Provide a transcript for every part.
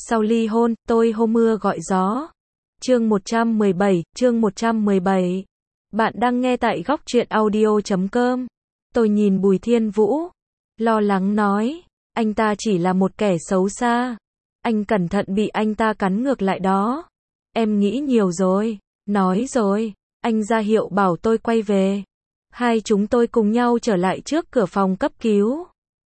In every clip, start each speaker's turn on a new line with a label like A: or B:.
A: Sau ly hôn, tôi hô mưa gọi gió. Chương 117. Bạn đang nghe tại góc truyện audio.com. Tôi nhìn Bùi Thiên Vũ, lo lắng nói, anh ta chỉ là một kẻ xấu xa. Anh cẩn thận bị anh ta cắn ngược lại đó. Em nghĩ nhiều rồi, nói rồi, anh ra hiệu bảo tôi quay về. Hai chúng tôi cùng nhau trở lại trước cửa phòng cấp cứu.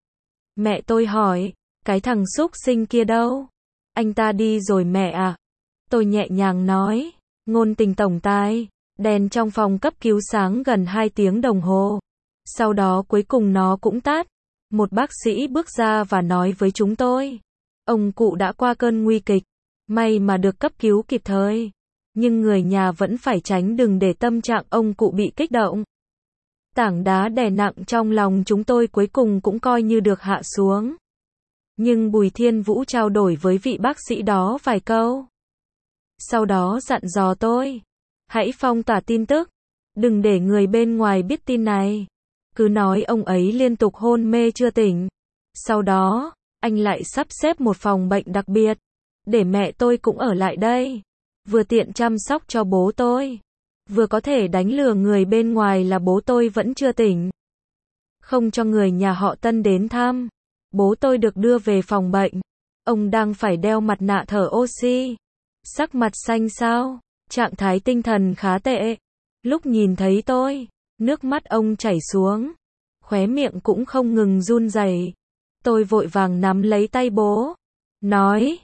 A: Mẹ tôi hỏi, cái thằng xúc sinh kia đâu? Anh ta đi rồi mẹ ạ. Tôi nhẹ nhàng nói, ngôn tình tổng tài. Đèn trong phòng cấp cứu sáng gần 2 tiếng đồng hồ. Sau đó cuối cùng nó cũng tắt. Một bác sĩ bước ra và nói với chúng tôi, ông cụ đã qua cơn nguy kịch. May mà được cấp cứu kịp thời. Nhưng người nhà vẫn phải tránh đừng để tâm trạng ông cụ bị kích động. Tảng đá đè nặng trong lòng chúng tôi cuối cùng cũng coi như được hạ xuống. Nhưng Bùi Thiên Vũ trao đổi với vị bác sĩ đó vài câu. Sau đó dặn dò tôi, hãy phong tỏa tin tức, đừng để người bên ngoài biết tin này. Cứ nói ông ấy liên tục hôn mê chưa tỉnh. Sau đó, anh lại sắp xếp một phòng bệnh đặc biệt, để mẹ tôi cũng ở lại đây. Vừa tiện chăm sóc cho bố tôi, vừa có thể đánh lừa người bên ngoài là bố tôi vẫn chưa tỉnh. Không cho người nhà họ Tân đến thăm. Bố tôi được đưa về phòng bệnh. Ông đang phải đeo mặt nạ thở oxy. Sắc mặt xanh xao, trạng thái tinh thần khá tệ. Lúc nhìn thấy tôi, nước mắt ông chảy xuống, khóe miệng cũng không ngừng run rẩy. Tôi vội vàng nắm lấy tay bố, nói,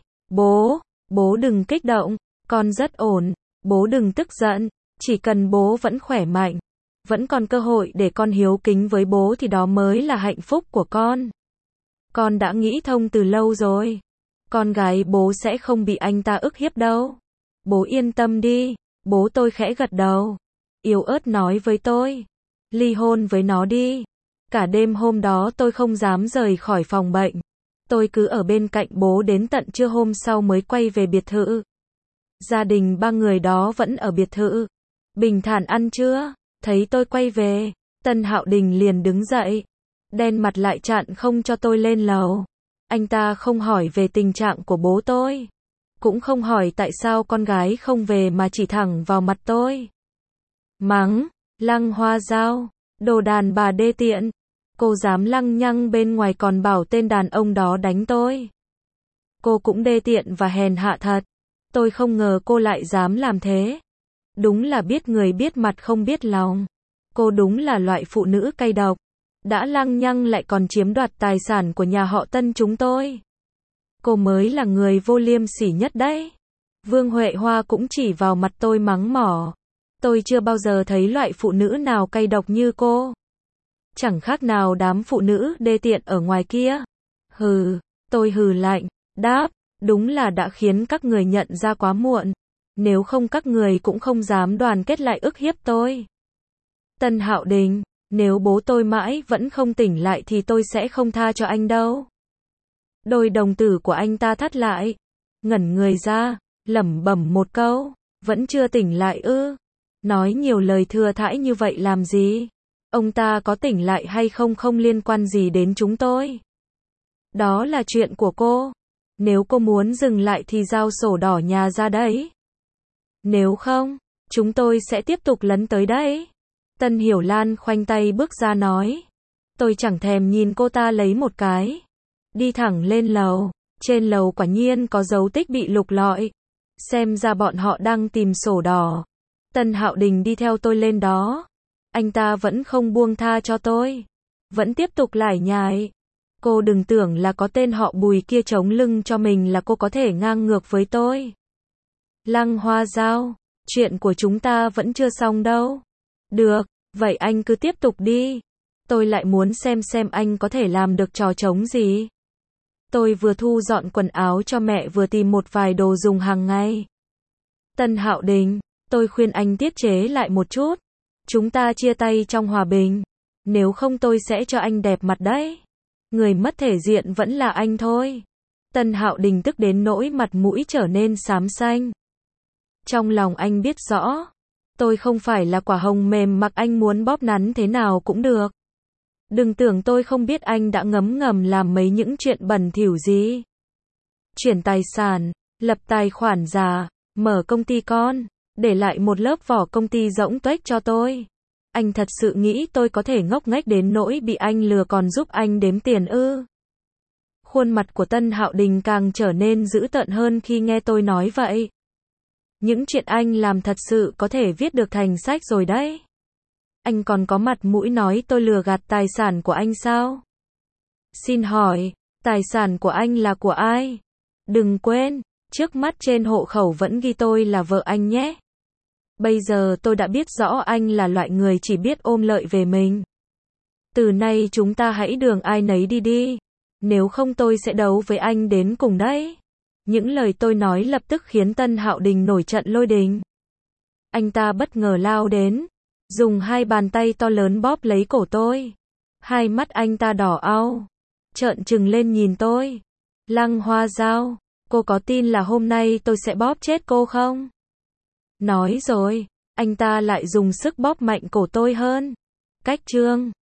A: bố đừng kích động, con rất ổn, bố đừng tức giận, chỉ cần bố vẫn khỏe mạnh, vẫn còn cơ hội để con hiếu kính với bố thì đó mới là hạnh phúc của con. Con đã nghĩ thông từ lâu rồi. Con gái bố sẽ không bị anh ta ức hiếp đâu. Bố yên tâm đi. Bố tôi khẽ gật đầu, yếu ớt nói với tôi, ly hôn với nó đi. Cả đêm hôm đó tôi không dám rời khỏi phòng bệnh. Tôi cứ ở bên cạnh bố đến tận trưa hôm sau mới quay về biệt thự. Gia đình 3 người đó vẫn ở biệt thự, bình thản ăn trưa. Thấy tôi quay về, Tân Hạo Đình liền đứng dậy, đen mặt lại chặn không cho tôi lên lầu. Anh ta không hỏi về tình trạng của bố tôi, cũng không hỏi tại sao con gái không về mà chỉ thẳng vào mặt tôi. Mắng, Lăng Hoa Giao, đồ đàn bà đê tiện. Cô dám lăng nhăng bên ngoài còn bảo tên đàn ông đó đánh tôi. Cô cũng đê tiện và hèn hạ thật. Tôi không ngờ cô lại dám làm thế. Đúng là biết người biết mặt không biết lòng. Cô đúng là loại phụ nữ cay độc. Đã lăng nhăng lại còn chiếm đoạt tài sản của nhà họ Tân chúng tôi. Cô mới là người vô liêm sỉ nhất đấy. Vương Huệ Hoa cũng chỉ vào mặt tôi mắng mỏ. Tôi chưa bao giờ thấy loại phụ nữ nào cay độc như cô. Chẳng khác nào đám phụ nữ đê tiện ở ngoài kia. Hừ, tôi hừ lạnh, đáp, đúng là đã khiến các người nhận ra quá muộn. Nếu không các người cũng không dám đoàn kết lại ức hiếp tôi. Tân Hạo Đình, nếu bố tôi mãi vẫn không tỉnh lại thì tôi sẽ không tha cho anh đâu. Đôi đồng tử của anh ta thắt lại, ngẩn người ra, lẩm bẩm một câu, vẫn chưa tỉnh lại ư? Nói nhiều lời thừa thãi như vậy làm gì? Ông ta có tỉnh lại hay không không liên quan gì đến chúng tôi. Đó là chuyện của cô. Nếu cô muốn dừng lại thì giao sổ đỏ nhà ra đấy. Nếu không, chúng tôi sẽ tiếp tục lấn tới đấy. Tân Hiểu Lan khoanh tay bước ra nói. Tôi chẳng thèm nhìn cô ta lấy một cái. Đi thẳng lên lầu. Trên lầu quả nhiên có dấu tích bị lục lọi. Xem ra bọn họ đang tìm sổ đỏ. Tân Hạo Đình đi theo tôi lên đó. Anh ta vẫn không buông tha cho tôi. Vẫn tiếp tục lải nhải. Cô đừng tưởng là có tên họ Bùi kia chống lưng cho mình là cô có thể ngang ngược với tôi. Lăng Hoa Giao, chuyện của chúng ta vẫn chưa xong đâu. Được, vậy anh cứ tiếp tục đi. Tôi lại muốn xem anh có thể làm được trò trống gì. Tôi vừa thu dọn quần áo cho mẹ vừa tìm một vài đồ dùng hàng ngày. Tân Hạo Đình, tôi khuyên anh tiết chế lại một chút. Chúng ta chia tay trong hòa bình. Nếu không tôi sẽ cho anh đẹp mặt đấy. Người mất thể diện vẫn là anh thôi. Tân Hạo Đình tức đến nỗi mặt mũi trở nên xám xanh. Trong lòng anh biết rõ, tôi không phải là quả hồng mềm mặc anh muốn bóp nắn thế nào cũng được. Đừng tưởng tôi không biết anh đã ngấm ngầm làm mấy những chuyện bẩn thỉu gì. chuyển tài sản, lập tài khoản già, mở công ty con, để lại một lớp vỏ công ty rỗng tuếch cho tôi. Anh thật sự nghĩ tôi có thể ngốc nghếch đến nỗi bị anh lừa còn giúp anh đếm tiền ư? Khuôn mặt của Tân Hạo Đình càng trở nên dữ tợn hơn khi nghe tôi nói vậy. Những chuyện anh làm thật sự có thể viết được thành sách rồi đấy. Anh còn có mặt mũi nói tôi lừa gạt tài sản của anh sao? Xin hỏi, tài sản của anh là của ai? Đừng quên, trước mắt trên hộ khẩu vẫn ghi tôi là vợ anh nhé. Bây giờ tôi đã biết rõ anh là loại người chỉ biết ôm lợi về mình. Từ nay chúng ta hãy đường ai nấy đi đi. Nếu không tôi sẽ đấu với anh đến cùng đấy. Những lời tôi nói lập tức khiến Tân Hạo Đình nổi trận lôi đình. Anh ta bất ngờ lao đến, dùng hai bàn tay to lớn bóp lấy cổ tôi. Hai mắt anh ta đỏ au, trợn trừng lên nhìn tôi. Lăng Hoa Giao, cô có tin là hôm nay tôi sẽ bóp chết cô không? Nói rồi, anh ta lại dùng sức bóp mạnh cổ tôi hơn. Cách chương